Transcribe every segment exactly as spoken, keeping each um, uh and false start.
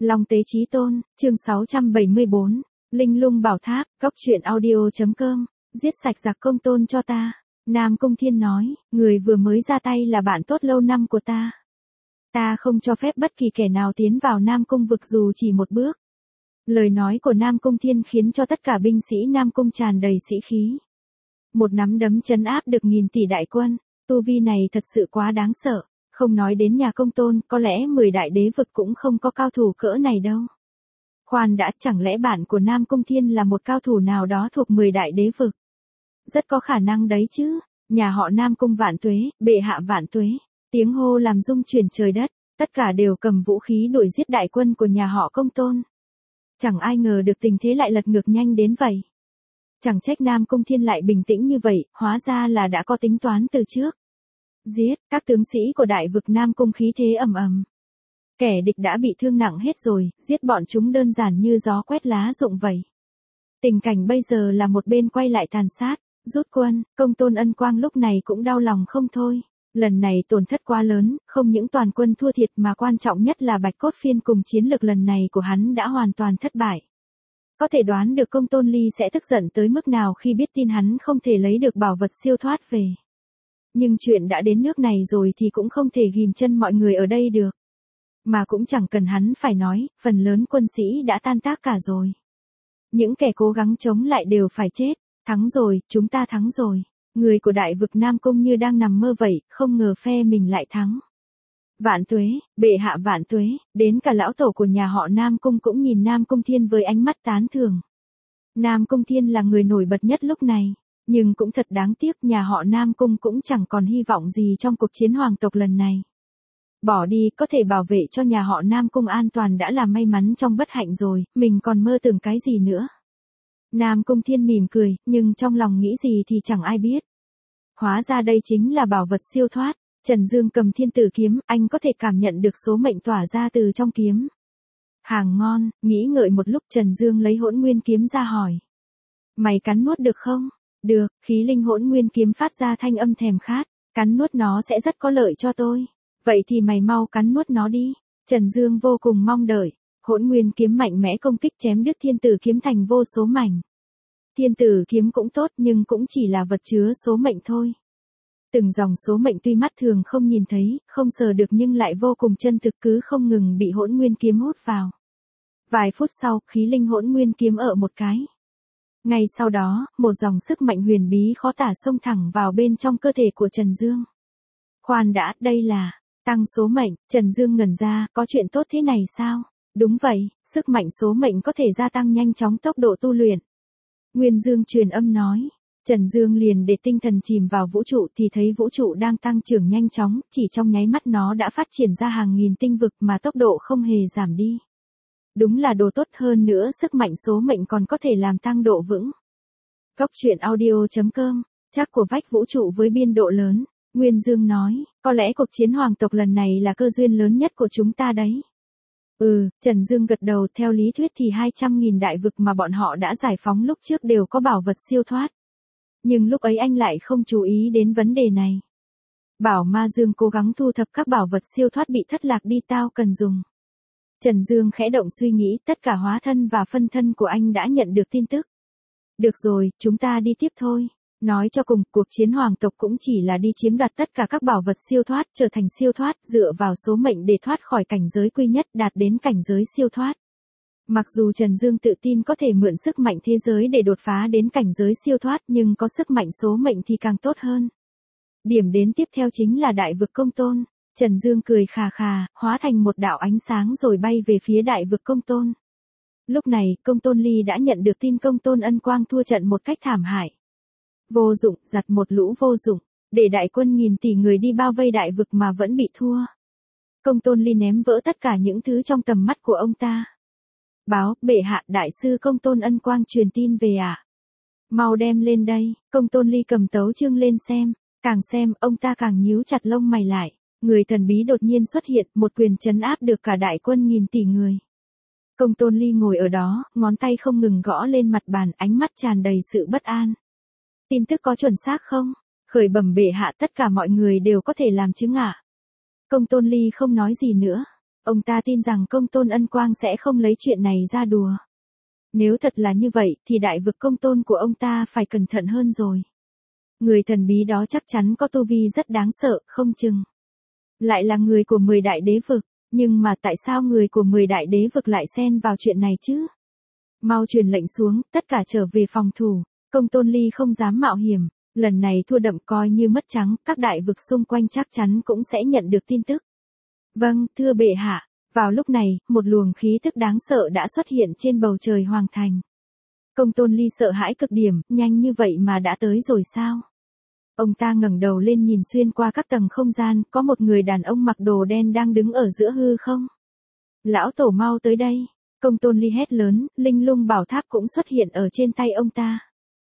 Long Tế Chí Tôn, chương sáu trăm bảy mươi bốn, Linh Lung Bảo Tháp, Cốc Truyện Audio.com, giết sạch giặc Công Tôn cho ta. Nam Cung Thiên nói, người vừa mới ra tay là bạn tốt lâu năm của ta. Ta không cho phép bất kỳ kẻ nào tiến vào Nam Cung vực dù chỉ một bước. Lời nói của Nam Cung Thiên khiến cho tất cả binh sĩ Nam Cung tràn đầy sĩ khí. Một nắm đấm trấn áp được nghìn tỷ đại quân, tu vi này thật sự quá đáng sợ. Không nói đến nhà Công Tôn, có lẽ mười đại đế vực cũng không có cao thủ cỡ này đâu. Khoan đã, chẳng lẽ bạn của Nam Cung Thiên là một cao thủ nào đó thuộc mười đại đế vực? Rất có khả năng đấy chứ. Nhà họ Nam Cung vạn tuế, bệ hạ vạn tuế. Tiếng hô làm rung chuyển trời đất, tất cả đều cầm vũ khí đuổi giết đại quân của nhà họ Công Tôn. Chẳng ai ngờ được tình thế lại lật ngược nhanh đến vậy. Chẳng trách Nam Cung Thiên lại bình tĩnh như vậy, hóa ra là đã có tính toán từ trước. Giết, các tướng sĩ của đại vực Nam Cung khí thế ầm ầm. Kẻ địch đã bị thương nặng hết rồi, giết bọn chúng đơn giản như gió quét lá rụng vậy. Tình cảnh bây giờ là một bên quay lại tàn sát, rút quân, Công Tôn Ân Quang lúc này cũng đau lòng không thôi. Lần này tổn thất quá lớn, không những toàn quân thua thiệt mà quan trọng nhất là Bạch Cốt Phiên cùng chiến lược lần này của hắn đã hoàn toàn thất bại. Có thể đoán được Công Tôn Ly sẽ tức giận tới mức nào khi biết tin hắn không thể lấy được bảo vật siêu thoát về. Nhưng chuyện đã đến nước này rồi thì cũng không thể ghim chân mọi người ở đây được. Mà cũng chẳng cần hắn phải nói, phần lớn quân sĩ đã tan tác cả rồi. Những kẻ cố gắng chống lại đều phải chết. Thắng rồi, chúng ta thắng rồi. Người của đại vực Nam Cung như đang nằm mơ vậy, không ngờ phe mình lại thắng. Vạn tuế, bệ hạ vạn tuế, đến cả lão tổ của nhà họ Nam Cung cũng nhìn Nam Cung Thiên với ánh mắt tán thưởng. Nam Cung Thiên là người nổi bật nhất lúc này. Nhưng cũng thật đáng tiếc nhà họ Nam Cung cũng chẳng còn hy vọng gì trong cuộc chiến hoàng tộc lần này. Bỏ đi có thể bảo vệ cho nhà họ Nam Cung an toàn đã là may mắn trong bất hạnh rồi, mình còn mơ tưởng cái gì nữa. Nam Cung Thiên mỉm cười, nhưng trong lòng nghĩ gì thì chẳng ai biết. Hóa ra đây chính là bảo vật siêu thoát. Trần Dương cầm thiên tử kiếm, anh có thể cảm nhận được số mệnh tỏa ra từ trong kiếm. Hàng ngon, nghĩ ngợi một lúc Trần Dương lấy hỗn nguyên kiếm ra hỏi. Mày cắn nuốt được không? Được, khí linh hỗn nguyên kiếm phát ra thanh âm thèm khát, cắn nuốt nó sẽ rất có lợi cho tôi. Vậy thì mày mau cắn nuốt nó đi. Trần Dương vô cùng mong đợi, hỗn nguyên kiếm mạnh mẽ công kích chém đứt thiên tử kiếm thành vô số mảnh. Thiên tử kiếm cũng tốt nhưng cũng chỉ là vật chứa số mệnh thôi. Từng dòng số mệnh tuy mắt thường không nhìn thấy, không sờ được nhưng lại vô cùng chân thực cứ không ngừng bị hỗn nguyên kiếm hút vào. Vài phút sau, khí linh hỗn nguyên kiếm ở một cái. Ngay sau đó, một dòng sức mạnh huyền bí khó tả xông thẳng vào bên trong cơ thể của Trần Dương. Khoan đã, đây là tăng số mệnh. Trần Dương ngẩn ra, có chuyện tốt thế này sao? Đúng vậy, sức mạnh số mệnh có thể gia tăng nhanh chóng tốc độ tu luyện. Nguyên Dương truyền âm nói. Trần Dương liền để tinh thần chìm vào vũ trụ thì thấy vũ trụ đang tăng trưởng nhanh chóng, chỉ trong nháy mắt nó đã phát triển ra hàng nghìn tinh vực mà tốc độ không hề giảm đi. Đúng là đồ tốt, hơn nữa sức mạnh số mệnh còn có thể làm tăng độ vững. Cốc Truyện Audio.com, chắc của vách vũ trụ với biên độ lớn. Nguyên Dương nói, có lẽ cuộc chiến hoàng tộc lần này là cơ duyên lớn nhất của chúng ta đấy. Ừ, Trần Dương gật đầu, theo lý thuyết thì hai trăm nghìn đại vực mà bọn họ đã giải phóng lúc trước đều có bảo vật siêu thoát. Nhưng lúc ấy anh lại không chú ý đến vấn đề này. Bảo Ma Dương cố gắng thu thập các bảo vật siêu thoát bị thất lạc đi tao cần dùng. Trần Dương khẽ động suy nghĩ, tất cả hóa thân và phân thân của anh đã nhận được tin tức. Được rồi, chúng ta đi tiếp thôi. Nói cho cùng, cuộc chiến hoàng tộc cũng chỉ là đi chiếm đoạt tất cả các bảo vật siêu thoát, trở thành siêu thoát, dựa vào số mệnh để thoát khỏi cảnh giới quy nhất, đạt đến cảnh giới siêu thoát. Mặc dù Trần Dương tự tin có thể mượn sức mạnh thế giới để đột phá đến cảnh giới siêu thoát, nhưng có sức mạnh số mệnh thì càng tốt hơn. Điểm đến tiếp theo chính là đại vực Công Tôn. Trần Dương cười khà khà, hóa thành một đạo ánh sáng rồi bay về phía đại vực Công Tôn. Lúc này, Công Tôn Ly đã nhận được tin Công Tôn Ân Quang thua trận một cách thảm hại. Vô dụng, giặt một lũ vô dụng, để đại quân nghìn tỷ người đi bao vây đại vực mà vẫn bị thua. Công Tôn Ly ném vỡ tất cả những thứ trong tầm mắt của ông ta. Báo, bệ hạ, đại sư Công Tôn Ân Quang truyền tin về ạ. À? Mau đem lên đây. Công Tôn Ly cầm tấu chương lên xem, càng xem, ông ta càng nhíu chặt lông mày lại. Người thần bí đột nhiên xuất hiện, một quyền trấn áp được cả đại quân nghìn tỷ người. Công Tôn Ly ngồi ở đó, ngón tay không ngừng gõ lên mặt bàn, ánh mắt tràn đầy sự bất an. Tin tức có chuẩn xác không? Khởi bẩm bệ hạ, tất cả mọi người đều có thể làm chứng ạ. À? Công Tôn Ly không nói gì nữa. Ông ta tin rằng công tôn Ân Quang sẽ không lấy chuyện này ra đùa. Nếu thật là như vậy thì đại vực công tôn của ông ta phải cẩn thận hơn rồi. Người thần bí đó chắc chắn có tu vi rất đáng sợ, không chừng. Lại là người của mười đại đế vực, nhưng mà tại sao người của mười đại đế vực lại xen vào chuyện này chứ? Mau truyền lệnh xuống, tất cả trở về phòng thủ, công tôn Ly không dám mạo hiểm, lần này thua đậm coi như mất trắng, các đại vực xung quanh chắc chắn cũng sẽ nhận được tin tức. Vâng, thưa bệ hạ. Vào lúc này, một luồng khí tức đáng sợ đã xuất hiện trên bầu trời hoàng thành. Công tôn Ly sợ hãi cực điểm, nhanh như vậy mà đã tới rồi sao? Ông ta ngẩng đầu lên nhìn xuyên qua các tầng không gian, có một người đàn ông mặc đồ đen đang đứng ở giữa hư không? Lão tổ mau tới đây. Công tôn Ly hét lớn, linh lung bảo tháp cũng xuất hiện ở trên tay ông ta.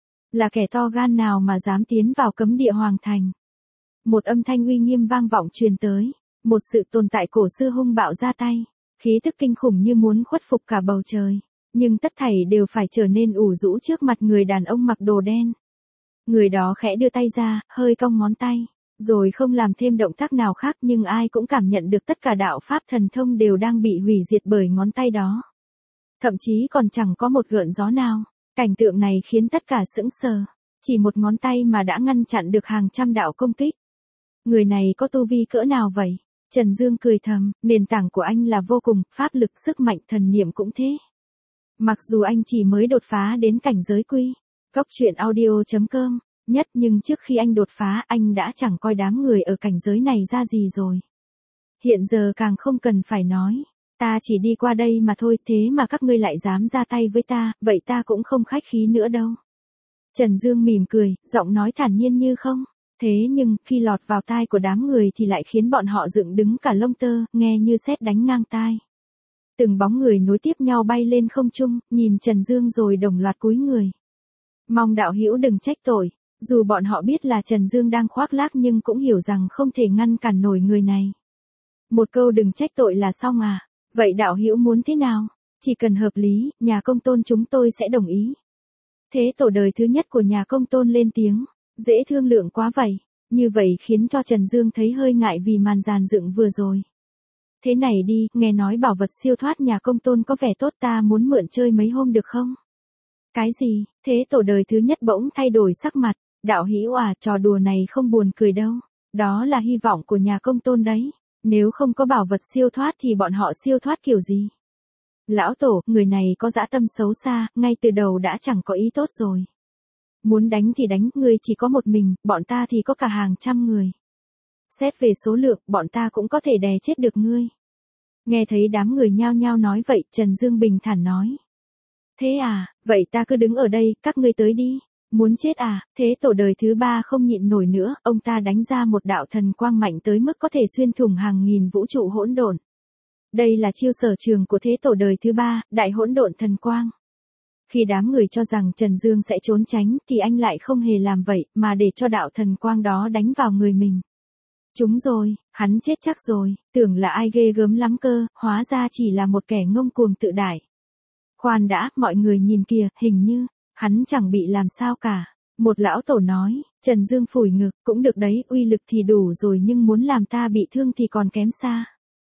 Là kẻ to gan nào mà dám tiến vào cấm địa hoàng thành? Một âm thanh uy nghiêm vang vọng truyền tới. Một sự tồn tại cổ xưa hung bạo ra tay, khí tức kinh khủng như muốn khuất phục cả bầu trời, nhưng tất thảy đều phải trở nên ủ rũ trước mặt người đàn ông mặc đồ đen. Người đó khẽ đưa tay ra, hơi cong ngón tay, rồi không làm thêm động tác nào khác, nhưng ai cũng cảm nhận được tất cả đạo pháp thần thông đều đang bị hủy diệt bởi ngón tay đó. Thậm chí còn chẳng có một gợn gió nào. Cảnh tượng này khiến tất cả sững sờ, chỉ một ngón tay mà đã ngăn chặn được hàng trăm đạo công kích. Người này có tu vi cỡ nào vậy? Trần Dương cười thầm, nền tảng của anh là vô cùng, pháp lực sức mạnh thần niệm cũng thế. Mặc dù anh chỉ mới đột phá đến cảnh giới quy, cốc truyện audio chấm com, nhất nhưng trước khi anh đột phá anh đã chẳng coi đám người ở cảnh giới này ra gì rồi. Hiện giờ càng không cần phải nói, ta chỉ đi qua đây mà thôi, thế mà các ngươi lại dám ra tay với ta, vậy ta cũng không khách khí nữa đâu. Trần Dương mỉm cười, giọng nói thản nhiên như không. Thế nhưng, khi lọt vào tai của đám người thì lại khiến bọn họ dựng đứng cả lông tơ, nghe như sét đánh ngang tai. Từng bóng người nối tiếp nhau bay lên không trung, nhìn Trần Dương rồi đồng loạt cúi người. Mong đạo hữu đừng trách tội, dù bọn họ biết là Trần Dương đang khoác lác nhưng cũng hiểu rằng không thể ngăn cản nổi người này. Một câu đừng trách tội là xong à, vậy đạo hữu muốn thế nào? Chỉ cần hợp lý, nhà công tôn chúng tôi sẽ đồng ý. Thế tổ đời thứ nhất của nhà công tôn lên tiếng. Dễ thương lượng quá vậy, như vậy khiến cho Trần Dương thấy hơi ngại vì màn dàn dựng vừa rồi. Thế này đi, nghe nói bảo vật siêu thoát nhà công tôn có vẻ tốt, ta muốn mượn chơi mấy hôm được không? Cái gì? Thế tổ đời thứ nhất bỗng thay đổi sắc mặt, đạo hữu à, trò đùa này không buồn cười đâu, đó là hy vọng của nhà công tôn đấy, nếu không có bảo vật siêu thoát thì bọn họ siêu thoát kiểu gì? Lão tổ, người này có dã tâm xấu xa, ngay từ đầu đã chẳng có ý tốt rồi. Muốn đánh thì đánh, ngươi chỉ có một mình, bọn ta thì có cả hàng trăm người. Xét về số lượng, bọn ta cũng có thể đè chết được ngươi. Nghe thấy đám người nhao nhao nói vậy, Trần Dương bình thản nói. Thế à, vậy ta cứ đứng ở đây, các ngươi tới đi. Muốn chết à, thế tổ đời thứ ba không nhịn nổi nữa, ông ta đánh ra một đạo thần quang mạnh tới mức có thể xuyên thủng hàng nghìn vũ trụ hỗn độn. Đây là chiêu sở trường của thế tổ đời thứ ba, đại hỗn độn thần quang. Khi đám người cho rằng Trần Dương sẽ trốn tránh thì anh lại không hề làm vậy mà để cho đạo thần quang đó đánh vào người mình. Chúng rồi, hắn chết chắc rồi, tưởng là ai ghê gớm lắm cơ, hóa ra chỉ là một kẻ ngông cuồng tự đại. Khoan đã, mọi người nhìn kìa, hình như, hắn chẳng bị làm sao cả. Một lão tổ nói, Trần Dương phủi ngực, cũng được đấy, uy lực thì đủ rồi nhưng muốn làm ta bị thương thì còn kém xa.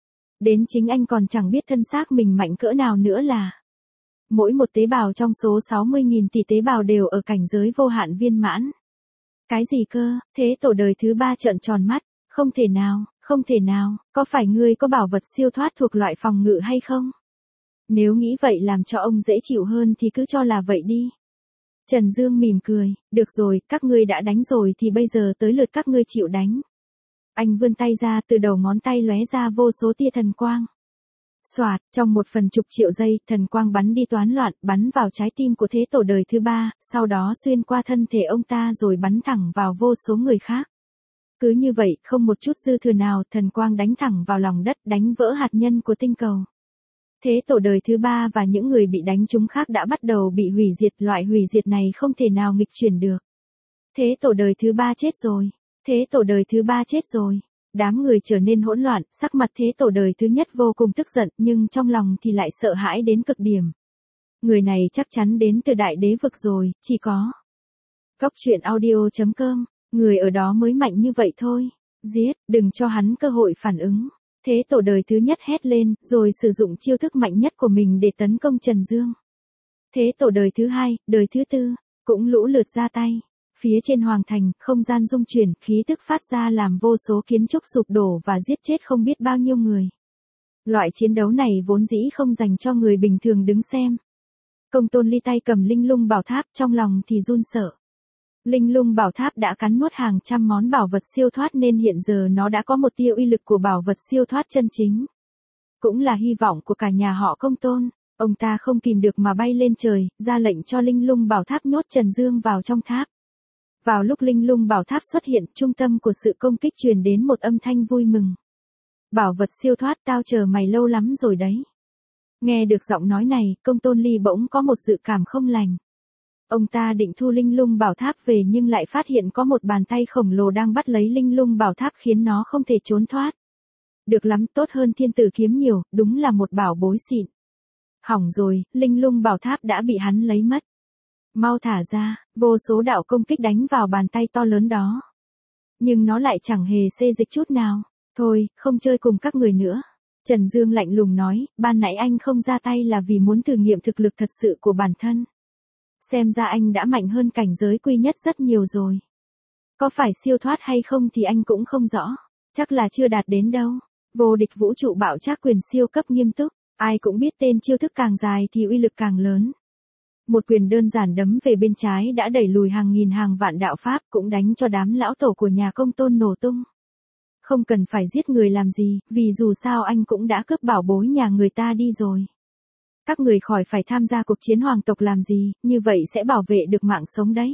Đến chính anh còn chẳng biết thân xác mình mạnh cỡ nào nữa là. Mỗi một tế bào trong số sáu mươi nghìn tỷ tế bào đều ở cảnh giới vô hạn viên mãn. Cái gì cơ, thế tổ đời thứ ba trợn tròn mắt, không thể nào, không thể nào, có phải ngươi có bảo vật siêu thoát thuộc loại phòng ngự hay không? Nếu nghĩ vậy làm cho ông dễ chịu hơn thì cứ cho là vậy đi. Trần Dương mỉm cười, được rồi, các ngươi đã đánh rồi thì bây giờ tới lượt các ngươi chịu đánh. Anh vươn tay ra, từ đầu ngón tay lóe ra vô số tia thần quang. Soạt, trong một phần chục triệu giây, thần quang bắn đi toán loạn, bắn vào trái tim của thế tổ đời thứ ba, sau đó xuyên qua thân thể ông ta rồi bắn thẳng vào vô số người khác. Cứ như vậy, không một chút dư thừa nào, thần quang đánh thẳng vào lòng đất, đánh vỡ hạt nhân của tinh cầu. Thế tổ đời thứ ba và những người bị đánh trúng khác đã bắt đầu bị hủy diệt, loại hủy diệt này không thể nào nghịch chuyển được. Thế tổ đời thứ ba chết rồi. Thế tổ đời thứ ba chết rồi. Đám người trở nên hỗn loạn, sắc mặt thế tổ đời thứ nhất vô cùng tức giận, nhưng trong lòng thì lại sợ hãi đến cực điểm. Người này chắc chắn đến từ đại đế vực rồi, chỉ có. Cốc truyện audio chấm com, người ở đó mới mạnh như vậy thôi. Giết, đừng cho hắn cơ hội phản ứng. Thế tổ đời thứ nhất hét lên, rồi sử dụng chiêu thức mạnh nhất của mình để tấn công Trần Dương. Thế tổ đời thứ hai, đời thứ tư, cũng lũ lượt ra tay. Phía trên hoàng thành, không gian rung chuyển, khí tức phát ra làm vô số kiến trúc sụp đổ và giết chết không biết bao nhiêu người. Loại chiến đấu này vốn dĩ không dành cho người bình thường đứng xem. Công Tôn Ly tay cầm linh lung bảo tháp, trong lòng thì run sợ. Linh lung bảo tháp đã cắn nuốt hàng trăm món bảo vật siêu thoát nên hiện giờ nó đã có một tia uy lực của bảo vật siêu thoát chân chính. Cũng là hy vọng của cả nhà họ Công Tôn. Ông ta không kìm được mà bay lên trời, ra lệnh cho linh lung bảo tháp nhốt Trần Dương vào trong tháp. Vào lúc linh lung bảo tháp xuất hiện, trung tâm của sự công kích truyền đến một âm thanh vui mừng. Bảo vật siêu thoát, tao chờ mày lâu lắm rồi đấy. Nghe được giọng nói này, Công Tôn Ly bỗng có một dự cảm không lành. Ông ta định thu linh lung bảo tháp về nhưng lại phát hiện có một bàn tay khổng lồ đang bắt lấy linh lung bảo tháp khiến nó không thể trốn thoát. Được lắm, tốt hơn thiên tử kiếm nhiều, đúng là một bảo bối xịn. Hỏng rồi, linh lung bảo tháp đã bị hắn lấy mất. Mau thả ra, vô số đạo công kích đánh vào bàn tay to lớn đó. Nhưng nó lại chẳng hề xê dịch chút nào. Thôi, không chơi cùng các người nữa. Trần Dương lạnh lùng nói, ban nãy anh không ra tay là vì muốn thử nghiệm thực lực thật sự của bản thân. Xem ra anh đã mạnh hơn cảnh giới quy nhất rất nhiều rồi. Có phải siêu thoát hay không thì anh cũng không rõ. Chắc là chưa đạt đến đâu. Vô địch vũ trụ bạo trác quyền siêu cấp nghiêm túc. Ai cũng biết tên chiêu thức càng dài thì uy lực càng lớn. Một quyền đơn giản đấm về bên trái đã đẩy lùi hàng nghìn hàng vạn đạo pháp, cũng đánh cho đám lão tổ của nhà Công Tôn nổ tung. Không cần phải giết người làm gì, vì dù sao anh cũng đã cướp bảo bối nhà người ta đi rồi. Các người khỏi phải tham gia cuộc chiến hoàng tộc làm gì, như vậy sẽ bảo vệ được mạng sống đấy.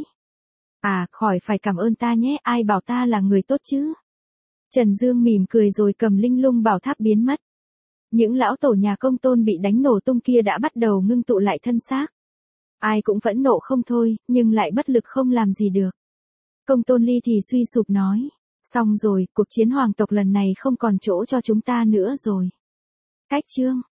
À, khỏi phải cảm ơn ta nhé, ai bảo ta là người tốt chứ. Trần Dương mỉm cười rồi cầm linh lung bảo tháp biến mất. Những lão tổ nhà Công Tôn bị đánh nổ tung kia đã bắt đầu ngưng tụ lại thân xác. Ai cũng phẫn nộ không thôi, nhưng lại bất lực không làm gì được. Công Tôn Ly thì suy sụp nói. Xong rồi, cuộc chiến hoàng tộc lần này không còn chỗ cho chúng ta nữa rồi. Cách chương.